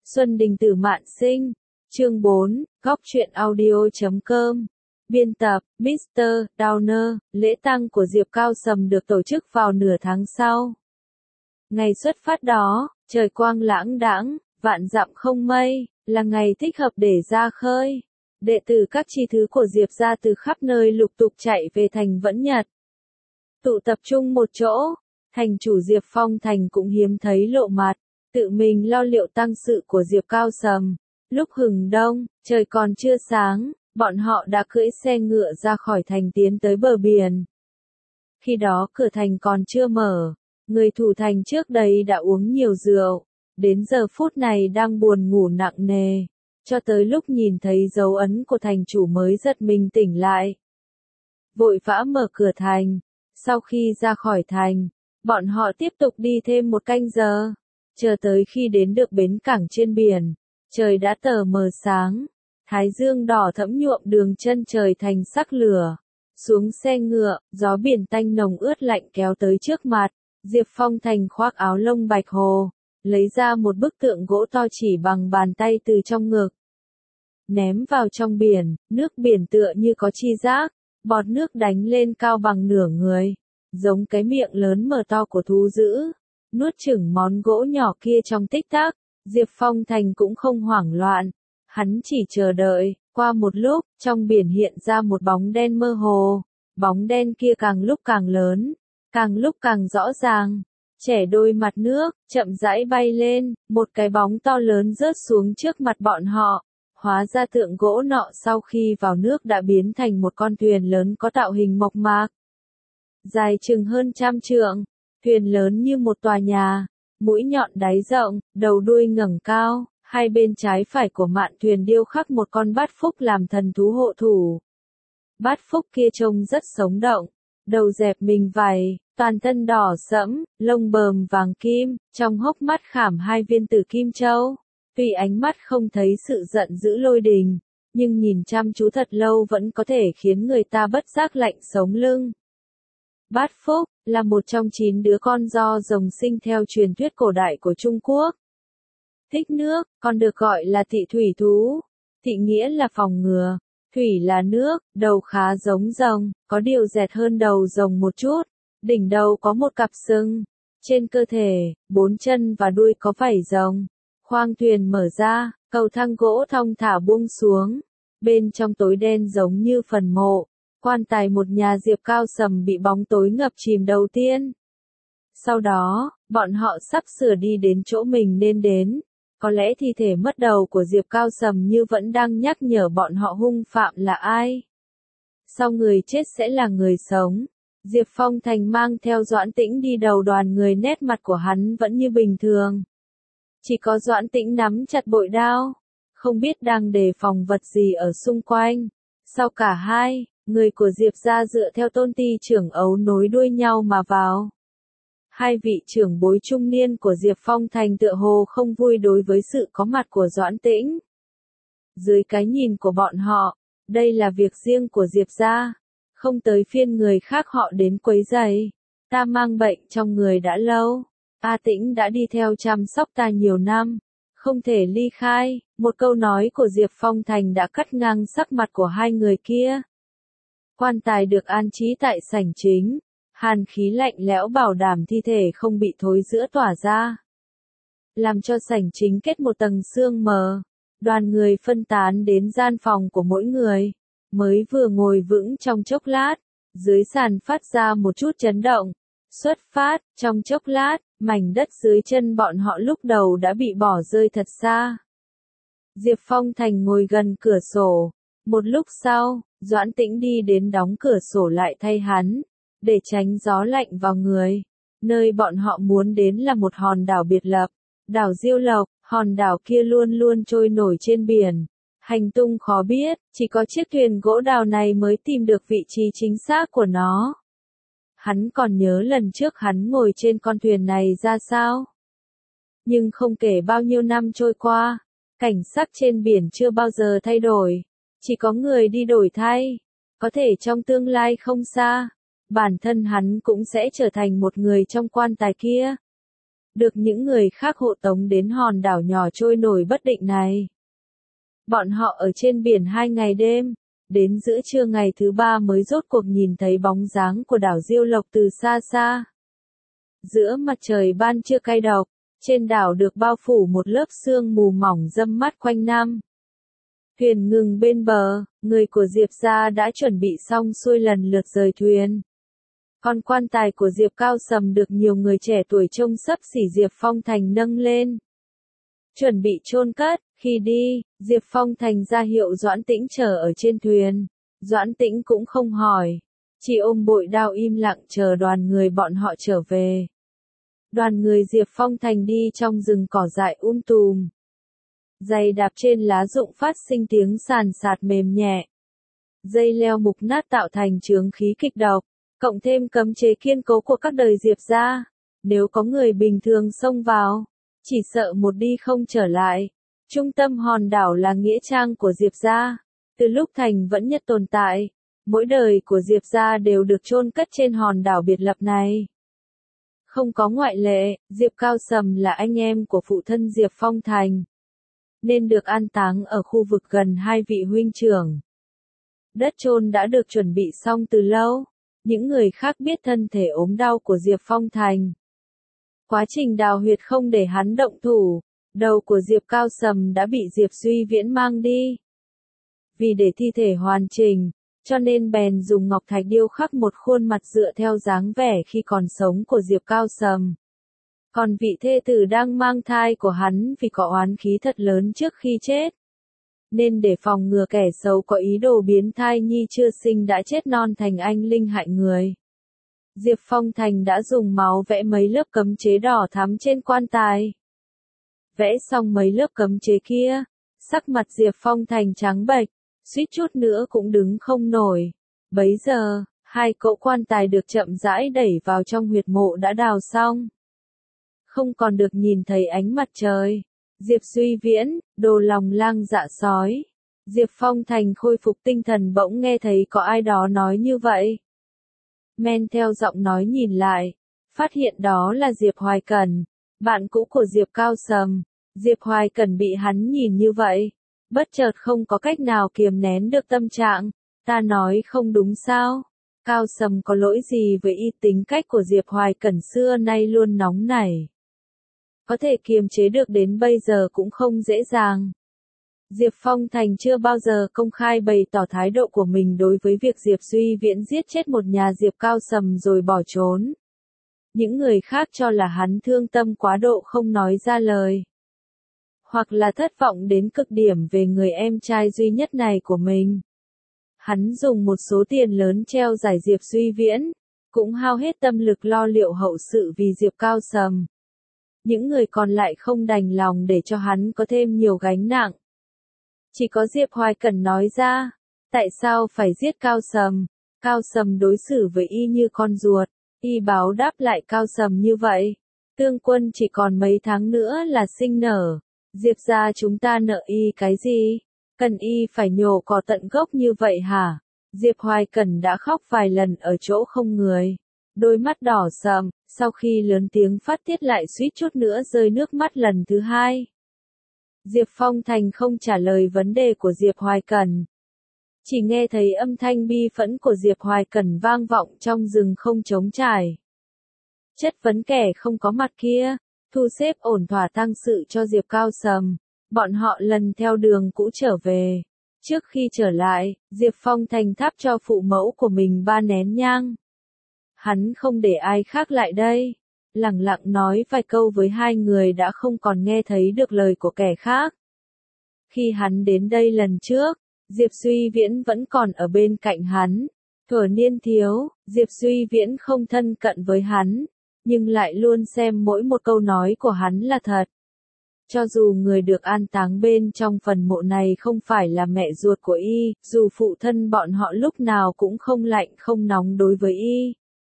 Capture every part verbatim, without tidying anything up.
Xuân Đình Tử Mạn Sinh, chương bốn, góc truyện audio chấm com. Biên tập, mít tơ Downer, lễ tang của Diệp Cao Sầm được tổ chức vào nửa tháng sau. Ngày xuất phát đó, trời quang lãng đãng, vạn dặm không mây, là ngày thích hợp để ra khơi. Đệ tử các chi thứ của Diệp gia từ khắp nơi lục tục chạy về thành Vẫn Nhật. Tụ tập trung một chỗ, thành chủ Diệp Phong Thành cũng hiếm thấy lộ mặt, tự mình lo liệu tang sự của Diệp Cao Sầm. Lúc hừng đông, trời còn chưa sáng, bọn họ đã cưỡi xe ngựa ra khỏi thành tiến tới bờ biển. Khi đó cửa thành còn chưa mở, người thủ thành trước đây đã uống nhiều rượu, đến giờ phút này đang buồn ngủ nặng nề, cho tới lúc nhìn thấy dấu ấn của thành chủ mới giật mình tỉnh lại. Vội vã mở cửa thành, sau khi ra khỏi thành, bọn họ tiếp tục đi thêm một canh giờ, chờ tới khi đến được bến cảng trên biển, trời đã tờ mờ sáng, thái dương đỏ thẫm nhuộm đường chân trời thành sắc lửa. Xuống xe ngựa, gió biển tanh nồng ướt lạnh kéo tới trước mặt, Diệp Phong Thành khoác áo lông bạch hồ, lấy ra một bức tượng gỗ to chỉ bằng bàn tay từ trong ngực. Ném vào trong biển, nước biển tựa như có chi giác, bọt nước đánh lên cao bằng nửa người, giống cái miệng lớn mở to của thú dữ, nuốt chửng món gỗ nhỏ kia trong tích tắc. Diệp Phong Thành cũng không hoảng loạn, hắn chỉ chờ đợi. Qua một lúc, trong biển hiện ra một bóng đen mơ hồ, bóng đen kia càng lúc càng lớn, càng lúc càng rõ ràng, trẻ đôi mặt nước, chậm rãi bay lên, một cái bóng to lớn rớt xuống trước mặt bọn họ. Hóa ra tượng gỗ nọ sau khi vào nước đã biến thành một con thuyền lớn có tạo hình mộc mạc, dài chừng hơn trăm trượng, thuyền lớn như một tòa nhà, mũi nhọn đáy rộng, đầu đuôi ngẩng cao. Hai bên trái phải của mạn thuyền điêu khắc một con bát phúc làm thần thú hộ thủ. Bát phúc kia trông rất sống động, đầu dẹp mình vảy, toàn thân đỏ sẫm, lông bờm vàng kim, trong hốc mắt khảm hai viên tử kim châu. Tuy ánh mắt không thấy sự giận dữ lôi đình, nhưng nhìn chăm chú thật lâu vẫn có thể khiến người ta bất giác lạnh sống lưng. Bát phúc là một trong chín đứa con do rồng sinh theo truyền thuyết cổ đại của Trung Quốc. Thích nước, còn được gọi là thị thủy thú. Thị nghĩa là phòng ngừa, thủy là nước, đầu khá giống rồng, có điều dẹt hơn đầu rồng một chút, đỉnh đầu có một cặp sừng, trên cơ thể, bốn chân và đuôi có vảy rồng. Khoang thuyền mở ra, cầu thang gỗ thong thả buông xuống, bên trong tối đen giống như phần mộ, quan tài một nhà Diệp Cao Sầm bị bóng tối ngập chìm đầu tiên. Sau đó, bọn họ sắp sửa đi đến chỗ mình nên đến. Có lẽ thi thể mất đầu của Diệp Cao Sầm như vẫn đang nhắc nhở bọn họ hung phạm là ai. Sau người chết sẽ là người sống. Diệp Phong Thành mang theo Doãn Tĩnh đi đầu đoàn người, nét mặt của hắn vẫn như bình thường. Chỉ có Doãn Tĩnh nắm chặt bội đao, không biết đang đề phòng vật gì ở xung quanh. Sau cả hai, người của Diệp gia dựa theo tôn ti trưởng ấu nối đuôi nhau mà vào. Hai vị trưởng bối trung niên của Diệp Phong Thành tựa hồ không vui đối với sự có mặt của Doãn Tĩnh. Dưới cái nhìn của bọn họ, đây là việc riêng của Diệp gia, không tới phiên người khác họ đến quấy rầy. Ta mang bệnh trong người đã lâu, A Tĩnh đã đi theo chăm sóc ta nhiều năm, không thể ly khai. Một câu nói của Diệp Phong Thành đã cắt ngang sắc mặt của hai người kia. Quan tài được an trí tại sảnh chính. Hàn khí lạnh lẽo bảo đảm thi thể không bị thối rữa tỏa ra, làm cho sảnh chính kết một tầng sương mờ. Đoàn người phân tán đến gian phòng của mỗi người, mới vừa ngồi vững trong chốc lát, dưới sàn phát ra một chút chấn động. Xuất phát, trong chốc lát, mảnh đất dưới chân bọn họ lúc đầu đã bị bỏ rơi thật xa. Diệp Phong Thành ngồi gần cửa sổ, một lúc sau, Doãn Tĩnh đi đến đóng cửa sổ lại thay hắn, để tránh gió lạnh vào người. Nơi bọn họ muốn đến là một hòn đảo biệt lập, đảo Diêu Lộc. Hòn đảo kia luôn luôn trôi nổi trên biển, hành tung khó biết, chỉ có chiếc thuyền gỗ đào này mới tìm được vị trí chính xác của nó. Hắn còn nhớ lần trước hắn ngồi trên con thuyền này ra sao. Nhưng không kể bao nhiêu năm trôi qua, cảnh sắc trên biển chưa bao giờ thay đổi, chỉ có người đi đổi thay. Có thể trong tương lai không xa, bản thân hắn cũng sẽ trở thành một người trong quan tài kia. được những người khác hộ tống đến hòn đảo nhỏ trôi nổi bất định này. Bọn họ ở trên biển hai ngày đêm, đến giữa trưa ngày thứ ba mới rốt cuộc nhìn thấy bóng dáng của đảo Diêu Lộc từ xa xa. Giữa mặt trời ban trưa cay độc, trên đảo được bao phủ một lớp sương mù mỏng râm mát quanh năm. Thuyền ngừng bên bờ, người của Diệp gia đã chuẩn bị xong xuôi lần lượt rời thuyền. Còn quan tài của Diệp Cao Sầm được nhiều người trẻ tuổi trông xấp xỉ Diệp Phong Thành nâng lên. Chuẩn bị chôn cất, khi đi, Diệp Phong Thành ra hiệu Doãn Tĩnh chờ ở trên thuyền. Doãn Tĩnh cũng không hỏi, chỉ ôm bội đao im lặng chờ đoàn người bọn họ trở về. Đoàn người Diệp Phong Thành đi trong rừng cỏ dại um tùm. Giày đạp trên lá rụng phát sinh tiếng sàn sạt mềm nhẹ. Dây leo mục nát tạo thành chướng khí kịch độc, cộng thêm cấm chế kiên cố của các đời Diệp gia. Nếu có người bình thường xông vào, chỉ sợ một đi không trở lại. Trung tâm hòn đảo là nghĩa trang của Diệp gia. Từ lúc thành vẫn nhất tồn tại, mỗi đời của Diệp gia đều được chôn cất trên hòn đảo biệt lập này. Không có ngoại lệ, Diệp Cao Sầm là anh em của phụ thân Diệp Phong Thành, nên được an táng ở khu vực gần hai vị huynh trưởng. Đất chôn đã được chuẩn bị xong từ lâu, những người khác biết thân thể ốm đau của Diệp Phong Thành. Quá trình đào huyệt không để hắn động thủ, đầu của Diệp Cao Sầm đã bị Diệp Duy Viễn mang đi. Vì để thi thể hoàn chỉnh, cho nên bèn dùng ngọc thạch điêu khắc một khuôn mặt dựa theo dáng vẻ khi còn sống của Diệp Cao Sầm. Còn vị thê tử đang mang thai của hắn vì có oán khí thật lớn trước khi chết, nên để phòng ngừa kẻ xấu có ý đồ biến thai nhi chưa sinh đã chết non thành anh linh hại người, Diệp Phong Thành đã dùng máu vẽ mấy lớp cấm chế đỏ thắm trên quan tài. Vẽ xong mấy lớp cấm chế kia, sắc mặt Diệp Phong Thành trắng bệch, suýt chút nữa cũng đứng không nổi. Bấy giờ, hai cỗ quan tài được chậm rãi đẩy vào trong huyệt mộ đã đào xong. Không còn được nhìn thấy ánh mặt trời. Diệp Duy Viễn, đồ lòng lang dạ sói. Diệp Phong Thành khôi phục tinh thần bỗng nghe thấy có ai đó nói như vậy. Men theo giọng nói nhìn lại, phát hiện đó là Diệp Hoài Cẩn, bạn cũ của Diệp Cao Sầm. Diệp Hoài Cẩn bị hắn nhìn như vậy, bất chợt không có cách nào kiềm nén được tâm trạng. Ta nói không đúng sao? Cao Sầm có lỗi gì với y tính cách của Diệp Hoài Cẩn xưa nay luôn nóng nảy. Có thể kiềm chế được đến bây giờ cũng không dễ dàng. Diệp Phong Thành chưa bao giờ công khai bày tỏ thái độ của mình đối với việc Diệp Duy Viễn giết chết một nhà Diệp Cao Sầm rồi bỏ trốn. Những người khác cho là hắn thương tâm quá độ không nói ra lời, hoặc là thất vọng đến cực điểm về người em trai duy nhất này của mình. Hắn dùng một số tiền lớn treo giải Diệp Duy Viễn, cũng hao hết tâm lực lo liệu hậu sự vì Diệp Cao Sầm. Những người còn lại không đành lòng để cho hắn có thêm nhiều gánh nặng. Chỉ có Diệp Hoài Cẩn nói ra, tại sao phải giết Cao Sầm? Cao Sầm đối xử với y như con ruột, y báo đáp lại Cao Sầm như vậy. Tương Quân chỉ còn mấy tháng nữa là sinh nở, Diệp gia chúng ta nợ y cái gì? Cần y phải nhổ cỏ tận gốc như vậy hả? Diệp Hoài Cẩn đã khóc vài lần ở chỗ không người. Đôi mắt đỏ sầm, sau khi lớn tiếng phát tiết lại suýt chút nữa rơi nước mắt lần thứ hai. Diệp Phong Thành không trả lời vấn đề của Diệp Hoài Cẩn. Chỉ nghe thấy âm thanh bi phẫn của Diệp Hoài Cẩn vang vọng trong rừng không trống trải. Chất vấn kẻ không có mặt kia, thu xếp ổn thỏa tang sự cho Diệp Cao Sầm. Bọn họ lần theo đường cũ trở về. Trước khi trở lại, Diệp Phong Thành thắp cho phụ mẫu của mình ba nén nhang. Hắn không để ai khác lại đây, lẳng lặng nói vài câu với hai người đã không còn nghe thấy được lời của kẻ khác. Khi hắn đến đây lần trước, Diệp Duy Viễn vẫn còn ở bên cạnh hắn. Thuở niên thiếu, Diệp Duy Viễn không thân cận với hắn, nhưng lại luôn xem mỗi một câu nói của hắn là thật. Cho dù người được an táng bên trong phần mộ này không phải là mẹ ruột của y, dù phụ thân bọn họ lúc nào cũng không lạnh không nóng đối với y,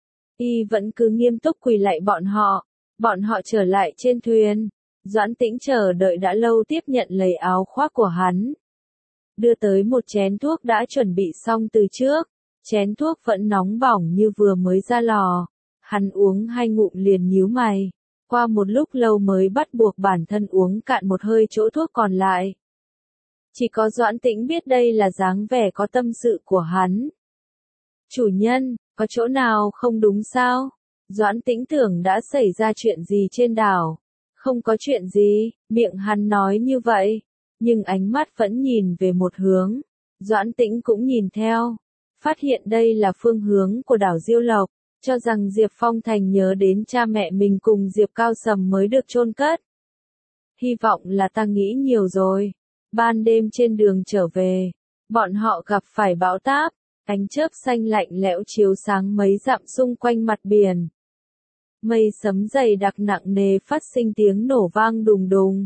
y vẫn cứ nghiêm túc quỳ lạy bọn họ. Bọn họ trở lại trên thuyền. Doãn Tĩnh chờ đợi đã lâu tiếp nhận lấy áo khoác của hắn, đưa tới một chén thuốc đã chuẩn bị xong từ trước. Chén thuốc vẫn nóng bỏng như vừa mới ra lò. Hắn uống hai ngụm liền nhíu mày. Qua một lúc lâu mới bắt buộc bản thân uống cạn một hơi chỗ thuốc còn lại. Chỉ có Doãn Tĩnh biết đây là dáng vẻ có tâm sự của hắn. Chủ nhân, có chỗ nào không đúng sao? Doãn Tĩnh tưởng đã xảy ra chuyện gì trên đảo. Không có chuyện gì, miệng hắn nói như vậy. Nhưng ánh mắt vẫn nhìn về một hướng. Doãn Tĩnh cũng nhìn theo. Phát hiện đây là phương hướng của đảo Diêu Lộc. Cho rằng Diệp Phong Thành nhớ đến cha mẹ mình cùng Diệp Cao Sầm mới được chôn cất. Hy vọng là ta nghĩ nhiều rồi. Ban đêm trên đường trở về, bọn họ gặp phải bão táp, ánh chớp xanh lạnh lẽo chiếu sáng mấy dặm xung quanh mặt biển. Mây sấm dày đặc nặng nề phát sinh tiếng nổ vang đùng đùng.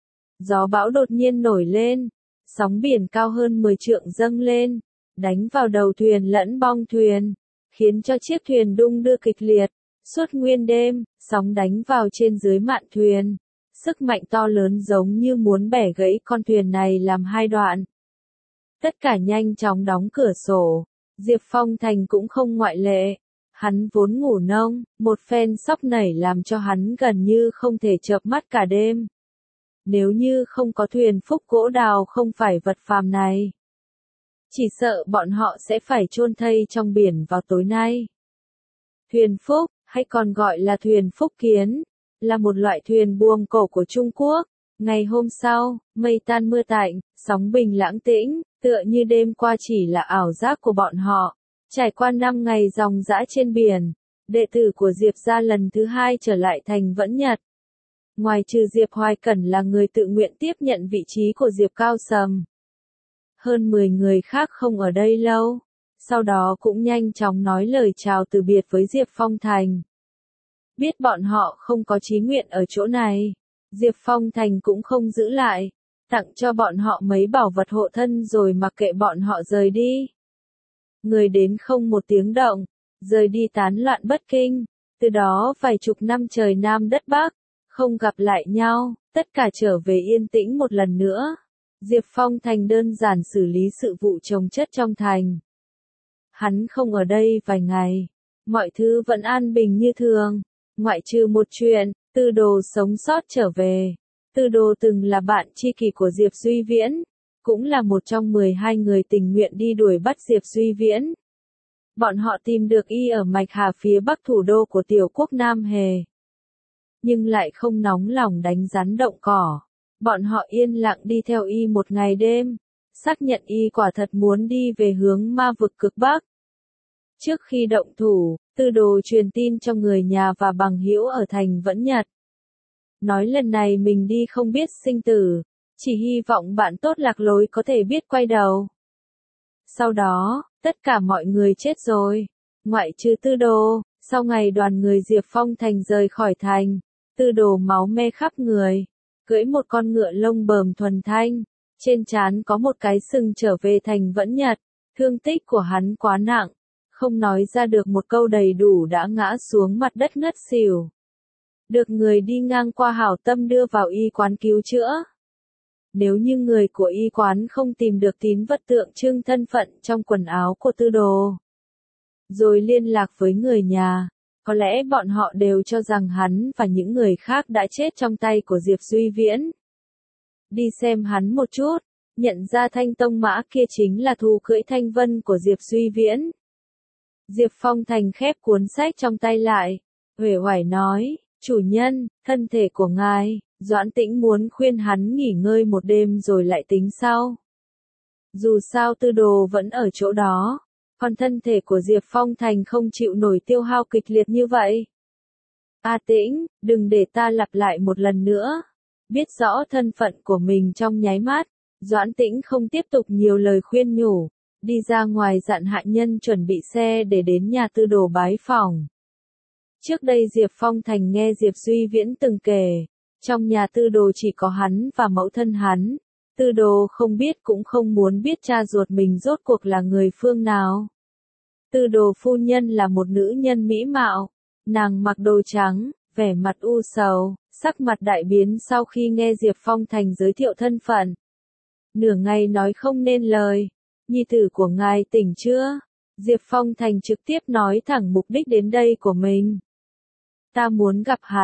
Gió bão đột nhiên nổi lên, sóng biển cao hơn mười trượng dâng lên, đánh vào đầu thuyền lẫn bong thuyền, khiến cho chiếc thuyền đung đưa kịch liệt. Suốt nguyên đêm, sóng đánh vào trên dưới mạn thuyền. Sức mạnh to lớn giống như muốn bẻ gãy con thuyền này làm hai đoạn. Tất cả nhanh chóng đóng cửa sổ. Diệp Phong Thành cũng không ngoại lệ. Hắn vốn ngủ nông, một phen sóc nảy làm cho hắn gần như không thể chợp mắt cả đêm. Nếu như không có thuyền phúc gỗ đào không phải vật phàm này, chỉ sợ bọn họ sẽ phải chôn thây trong biển vào tối nay. Thuyền phúc, hay còn gọi là thuyền phúc kiến, là một loại thuyền buồm cổ của Trung Quốc. Ngày hôm sau, mây tan mưa tạnh, sóng bình lãng tĩnh, tựa như đêm qua chỉ là ảo giác của bọn họ. Trải qua năm ngày ròng rã trên biển, đệ tử của Diệp gia lần thứ hai trở lại thành Vẫn Nhật. Ngoài trừ Diệp Hoài Cẩn là người tự nguyện tiếp nhận vị trí của Diệp Cao Sầm. Hơn mười người khác không ở đây lâu, sau đó cũng nhanh chóng nói lời chào từ biệt với Diệp Phong Thành. Biết bọn họ không có chí nguyện ở chỗ này, Diệp Phong Thành cũng không giữ lại, tặng cho bọn họ mấy bảo vật hộ thân rồi mặc kệ bọn họ rời đi. Người đến không một tiếng động, rời đi tán loạn bất kinh, từ đó vài chục năm trời Nam đất Bắc, không gặp lại nhau, tất cả trở về yên tĩnh một lần nữa. Diệp Phong Thành đơn giản xử lý sự vụ chồng chất trong thành. Hắn không ở đây vài ngày, mọi thứ vẫn an bình như thường, ngoại trừ một chuyện, Tư Đồ sống sót trở về. Tư Đồ từng là bạn tri kỷ của Diệp Duy Viễn, cũng là một trong mười hai người tình nguyện đi đuổi bắt Diệp Duy Viễn. Bọn họ tìm được y ở Mạch Hà phía bắc thủ đô của tiểu quốc Nam Hề. Nhưng lại không nóng lòng đánh rắn động cỏ. Bọn họ yên lặng đi theo y một ngày đêm, xác nhận y quả thật muốn đi về hướng ma vực cực bắc. Trước khi động thủ, Tư Đồ truyền tin cho người nhà và bằng hữu ở thành Vẫn Nhật. Nói lần này mình đi không biết sinh tử, chỉ hy vọng bạn tốt lạc lối có thể biết quay đầu. Sau đó, tất cả mọi người chết rồi, ngoại trừ Tư Đồ. Sau ngày đoàn người Diệp Phong Thành rời khỏi thành, Tư Đồ máu me khắp người, cưỡi một con ngựa lông bờm thuần thanh, trên trán có một cái sừng trở về thành Vẫn Nhật. Thương tích của hắn quá nặng, không nói ra được một câu đầy đủ đã ngã xuống mặt đất ngất xỉu. Được người đi ngang qua hảo tâm đưa vào y quán cứu chữa. Nếu như người của y quán không tìm được tín vật tượng trưng thân phận trong quần áo của Tư Đồ, rồi liên lạc với người nhà, có lẽ bọn họ đều cho rằng hắn và những người khác đã chết trong tay của Diệp Duy Viễn. Đi xem hắn một chút, nhận ra thanh tông mã kia chính là thú cưỡi thanh vân của Diệp Duy Viễn. Diệp Phong Thành khép cuốn sách trong tay lại, uể oải nói, chủ nhân, thân thể của ngài. Doãn Tĩnh muốn khuyên hắn nghỉ ngơi một đêm rồi lại tính sau. Dù sao Tư Đồ vẫn ở chỗ đó, còn thân thể của Diệp Phong Thành không chịu nổi tiêu hao kịch liệt như vậy. A Tĩnh, đừng để ta lặp lại một lần nữa. Biết rõ thân phận của mình trong nháy mắt, Doãn Tĩnh không tiếp tục nhiều lời khuyên nhủ, đi ra ngoài dặn hạ nhân chuẩn bị xe để đến nhà Tư Đồ bái phỏng. Trước đây Diệp Phong Thành nghe Diệp Duy Viễn từng kể, trong nhà Tư Đồ chỉ có hắn và mẫu thân hắn. Tư Đồ không biết cũng không muốn biết cha ruột mình rốt cuộc là người phương nào. Tư Đồ phu nhân là một nữ nhân mỹ mạo, nàng mặc đồ trắng, vẻ mặt u sầu, sắc mặt đại biến sau khi nghe Diệp Phong Thành giới thiệu thân phận. Nửa ngày nói không nên lời, nhi tử của ngài tỉnh chưa? Diệp Phong Thành trực tiếp nói thẳng mục đích đến đây của mình. Ta muốn gặp hắn,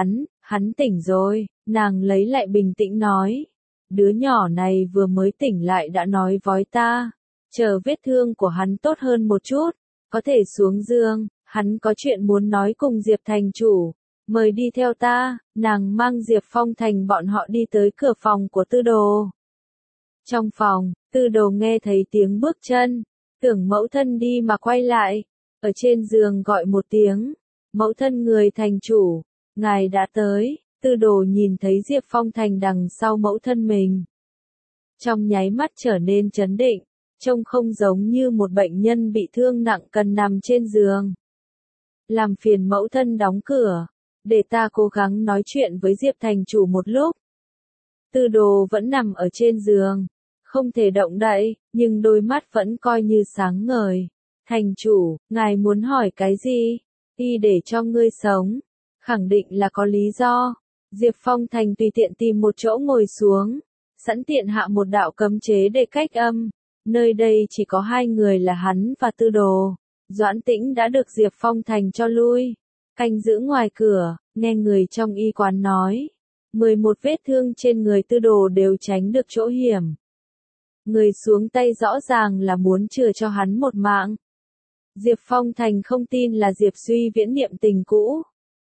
Hắn tỉnh rồi, nàng lấy lại bình tĩnh nói. Đứa nhỏ này vừa mới tỉnh lại đã nói với ta. Chờ vết thương của hắn tốt hơn một chút, có thể xuống giường, hắn có chuyện muốn nói cùng Diệp thành chủ. Mời đi theo ta, nàng mang Diệp Phong Thành bọn họ đi tới cửa phòng của Tư Đồ. Trong phòng, Tư Đồ nghe thấy tiếng bước chân, tưởng mẫu thân đi mà quay lại, ở trên giường gọi một tiếng, mẫu thân người thành chủ, ngài đã tới. Tư Đồ nhìn thấy Diệp Phong Thành đằng sau mẫu thân mình. Trong nháy mắt trở nên trấn định, trông không giống như một bệnh nhân bị thương nặng cần nằm trên giường. Làm phiền mẫu thân đóng cửa, để ta cố gắng nói chuyện với Diệp thành chủ một lúc. Tư Đồ vẫn nằm ở trên giường, không thể động đậy, nhưng đôi mắt vẫn coi như sáng ngời. Thành chủ, ngài muốn hỏi cái gì? Y để cho ngươi sống, khẳng định là có lý do. Diệp Phong Thành tùy tiện tìm một chỗ ngồi xuống, sẵn tiện hạ một đạo cấm chế để cách âm. Nơi đây chỉ có hai người là hắn và Tư Đồ. Doãn Tĩnh đã được Diệp Phong Thành cho lui, canh giữ ngoài cửa, nghe người trong y quán nói. mười một vết thương trên người Tư Đồ đều tránh được chỗ hiểm. Người xuống tay rõ ràng là muốn chừa cho hắn một mạng. Diệp Phong Thành không tin là Diệp Suy Viễn niệm tình cũ.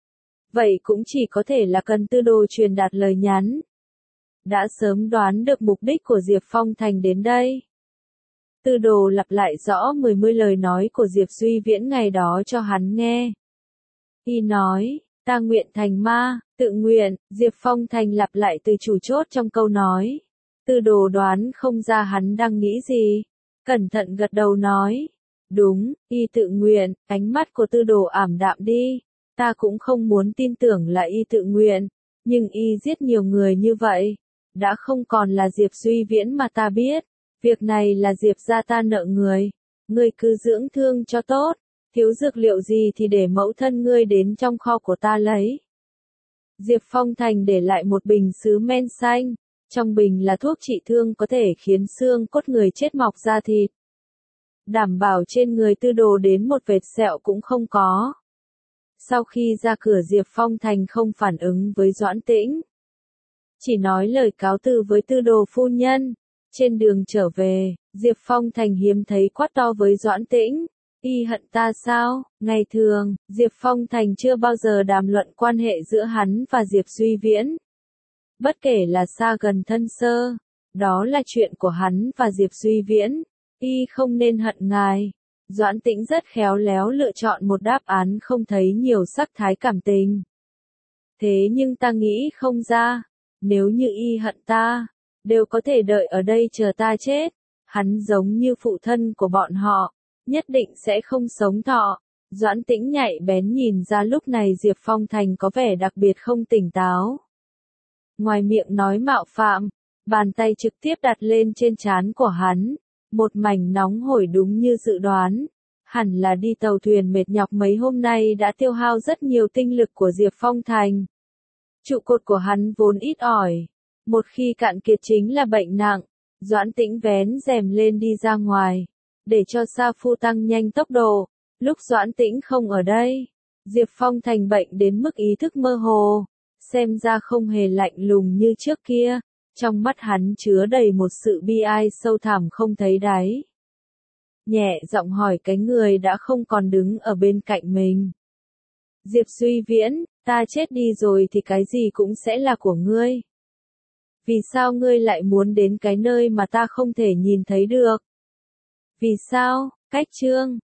Vậy cũng chỉ có thể là cần Tư Đồ truyền đạt lời nhắn. Đã sớm đoán được mục đích của Diệp Phong Thành đến đây. Tư Đồ lặp lại rõ mười mươi lời nói của Diệp Suy Viễn ngày đó cho hắn nghe. Y nói, ta nguyện thành ma, tự nguyện, Diệp Phong Thành lặp lại từ chủ chốt trong câu nói. Tư Đồ đoán không ra hắn đang nghĩ gì. Cẩn thận gật đầu nói. Đúng, y tự nguyện, ánh mắt của Tư Đồ ảm đạm đi. Ta cũng không muốn tin tưởng là y tự nguyện, nhưng y giết nhiều người như vậy. Đã không còn là Diệp Suy Viễn mà ta biết. Việc này là Diệp gia ta nợ người. Ngươi cứ dưỡng thương cho tốt. Thiếu dược liệu gì thì để mẫu thân ngươi đến trong kho của ta lấy. Diệp Phong Thành để lại một bình sứ men xanh. Trong bình là thuốc trị thương có thể khiến xương cốt người chết mọc ra thịt. Đảm bảo trên người Tư Đồ đến một vệt sẹo cũng không có. Sau khi ra cửa Diệp Phong Thành không phản ứng với Doãn Tĩnh. Chỉ nói lời cáo từ với Tư Đồ phu nhân. Trên đường trở về, Diệp Phong Thành hiếm thấy quát to với Doãn Tĩnh. Y hận ta sao? Ngày thường, Diệp Phong Thành chưa bao giờ đàm luận quan hệ giữa hắn và Diệp Suy Viễn. Bất kể là xa gần thân sơ, đó là chuyện của hắn và Diệp Suy Viễn. Y không nên hận ngài. Doãn Tĩnh rất khéo léo lựa chọn một đáp án không thấy nhiều sắc thái cảm tình. Thế nhưng ta nghĩ không ra, nếu như y hận ta, đều có thể đợi ở đây chờ ta chết. Hắn giống như phụ thân của bọn họ, nhất định sẽ không sống thọ. Doãn Tĩnh nhạy bén nhìn ra lúc này Diệp Phong Thành có vẻ đặc biệt không tỉnh táo. Ngoài miệng nói mạo phạm, bàn tay trực tiếp đặt lên trên trán của hắn. Một mảnh nóng hổi đúng như dự đoán. Hẳn là đi tàu thuyền mệt nhọc mấy hôm nay đã tiêu hao rất nhiều tinh lực của Diệp Phong Thành. Trụ cột của hắn vốn ít ỏi. Một khi cạn kiệt chính là bệnh nặng. Doãn Tĩnh vén rèm lên đi ra ngoài. Để cho Sa Phu tăng nhanh tốc độ. Lúc Doãn Tĩnh không ở đây, Diệp Phong Thành bệnh đến mức ý thức mơ hồ. Xem ra không hề lạnh lùng như trước kia. Trong mắt hắn chứa đầy một sự bi ai sâu thẳm không thấy đáy. Nhẹ giọng hỏi cái người đã không còn đứng ở bên cạnh mình. Diệp Suy Viễn, ta chết đi rồi thì cái gì cũng sẽ là của ngươi. Vì sao ngươi lại muốn đến cái nơi mà ta không thể nhìn thấy được? Vì sao? Cách chương